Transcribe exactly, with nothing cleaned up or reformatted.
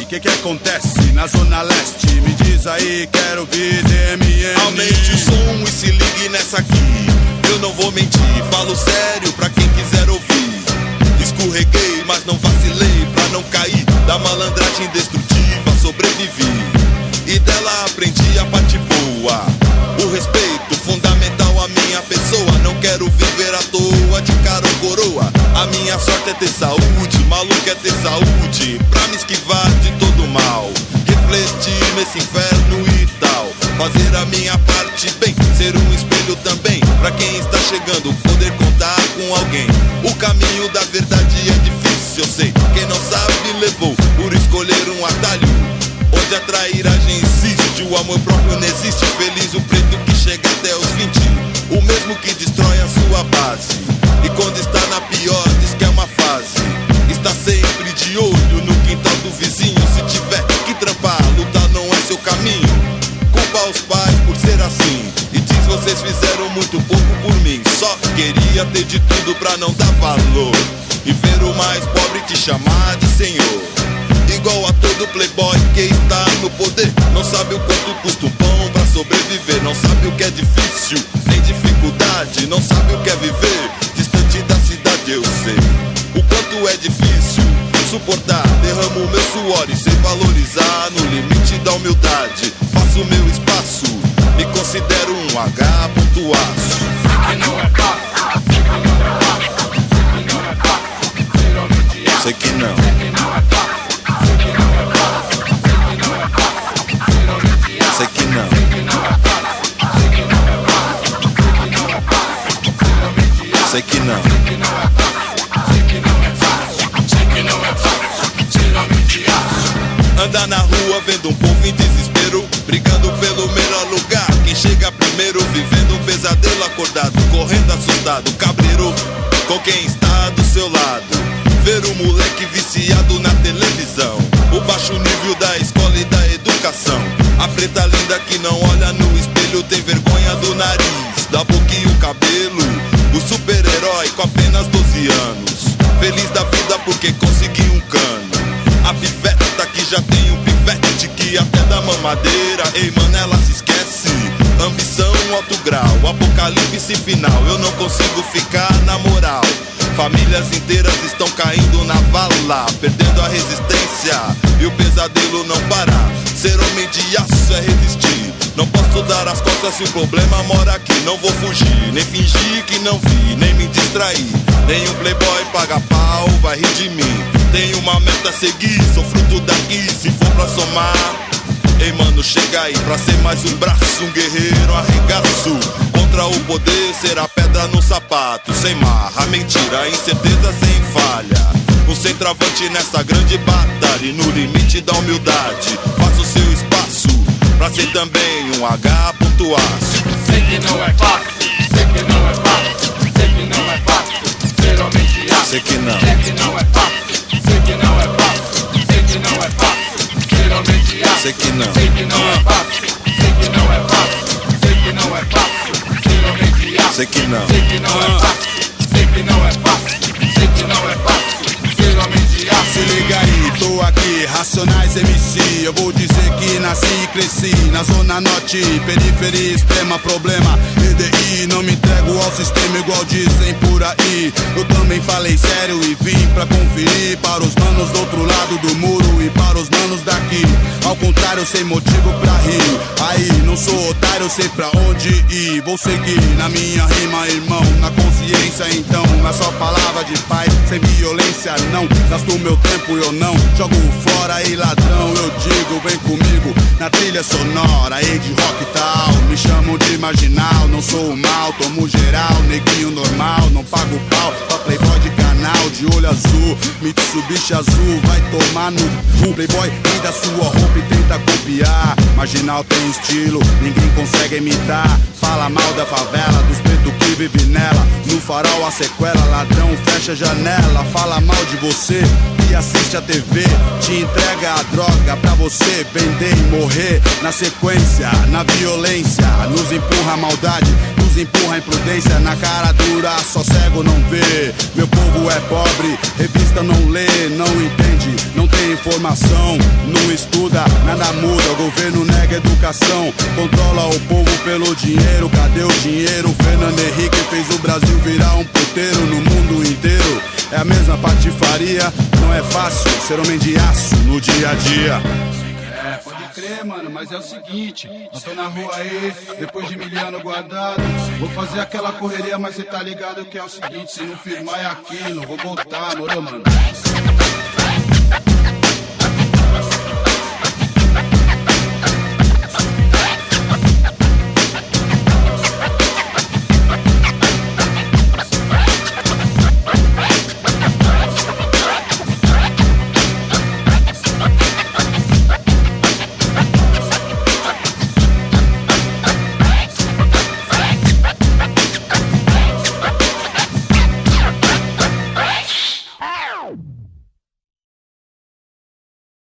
que que acontece na Zona Leste? Me diz aí, quero ouvir D M M. Aumente o som e se ligue nessa aqui. Eu não vou mentir, falo sério pra quem quiser ouvir. Escorreguei, mas não vacilei pra não cair. Da malandragem destrutiva sobrevivi. E dela aprendi a parte boa. O respeito fundamental à minha pessoa. Não quero viver à toa, de cara ou coroa. A minha sorte é ter saúde, maluco é ter saúde, pra me esquivar de todo mal. Refletir nesse inferno e tal. Fazer a minha parte bem, ser um espelho também. Pra quem está chegando, poder contar com alguém. O caminho da verdade é difícil, eu sei. Quem não sabe levou por escolher um atalho onde a trairagem insiste, o amor próprio não existe. Feliz o preto que chega até os vinte, o mesmo que destrói a sua base. E quando está na pior, diz que é uma fase. Está sempre de olho no quintal do vizinho. Se tiver que trampar, lutar não é seu caminho. Culpa os pais por ser assim. E diz, vocês fizeram muito pouco por mim. Só queria ter de tudo pra não dar valor. E ver o mais pobre te chamar de senhor. Igual a todo playboy que está no poder. Não sabe o quanto custa um pão pra sobreviver. Não sabe o que é difícil, nem dificuldade. Não sabe o que é viver distante da cidade, eu sei. O quanto é difícil suportar. Derramo meu suor e sei valorizar. No limite da humildade faço meu espaço. Me considero um H pontuaço. Sei que não é fácil, sei que não é fácil, sei que não é fácil ser homem de aço. Sei que não. Sei que não é fácil. Sei que não. Sei que não. Anda na rua vendo um povo em desespero, brigando pelo melhor lugar. Quem chega primeiro, vivendo um pesadelo acordado, correndo assustado, cabreiro com quem está do seu lado. Ver o moleque viciado na televisão, o baixo nível da escola e da educação. A preta linda que não olha no espelho tem vergonha do nariz, da boca e o cabelo. O super-herói com apenas doze anos, feliz da vida porque conseguiu um cano. A piveta que já tem um pivete que até dá mamadeira. Ei, mano, ela se esquece. Ambição, alto grau, apocalipse final. Eu não consigo ficar na moral. Famílias inteiras estão caindo na vala, perdendo a resistência e o pesadelo não parar. Ser homem de aço é resistir. Não posso dar as costas se o problema mora aqui. Não vou fugir, nem fingir que não vi, nem me distrair. Nenhum playboy paga pau, vai rir de mim. Tenho uma meta a seguir, sou fruto daqui. Se for pra somar, ei mano, chega aí. Pra ser mais um braço, um guerreiro, arregaço. Contra o poder, ser a pedra no sapato. Sem marra, mentira, incerteza sem falha. Um centroavante nessa grande batalha. E no limite da humildade faço seu espaço pra ser também um H pontuaço. Sei que não é fácil, sei que não é fácil, sei que não é fácil ser homem de aço. Sei que não. Sei que não é fácil, sei que não é fácil, sei que não é fácil ser homem de aço. Sei que não. Sei que não é fácil, sei que não é fácil, sei que não é fácil ser homem de aço. Sei que não. Sei que não é fácil, sei que não é fácil, sei que não é fácil ser homem de aço. Se liga aí, tô aqui, Racionais M C. Eu vou dizer que nasci e cresci na Zona Norte, periferia extrema, problema E D I. Não me entrego ao sistema igual dizem por aí. Eu também falei sério e vim pra conferir. Para os manos do outro lado do muro e para os manos daqui. Ao contrário, sem motivo pra rir. Aí, não sou otário, sei pra onde ir. Vou seguir na minha rima, irmão, na consciência então. Na sua palavra de paz, sem violência não. Gasto meu tempo, eu não jogo fora. E ladrão, eu digo, vem comigo na trilha sonora, e de rock e tal. Me chamam de marginal, não sou o mal. Tomo geral, neguinho normal. Não pago pau pra playboy de canal, de olho azul, Mitsubishi azul. Vai tomar no cu, playboy vem da sua roupa e tenta copiar. Marginal tem estilo, ninguém consegue imitar. Fala mal da favela, dos pretos que vive nela. No farol a sequela, ladrão fecha a janela. Fala mal de você e assiste a T V. Te entrega a droga pra você vender e morrer. Na sequência, na violência, nos empurra a maldade, nos empurra a imprudência. Na cara dura, só cego povo não vê. Meu povo é pobre, revista não lê, não entende, não tem informação, não estuda, nada muda. O governo nega educação, controla o povo pelo dinheiro. Cadê o dinheiro? Fernando Henrique fez o Brasil virar um puteiro no mundo inteiro. É a mesma patifaria, não é fácil ser homem de aço no dia a dia. É, pode crer, mano, mas é o seguinte, eu tô na rua aí, depois de miliano guardado, vou fazer aquela correria, mas cê tá ligado que é o seguinte, se não firmar é aquilo, vou voltar, moro, mano?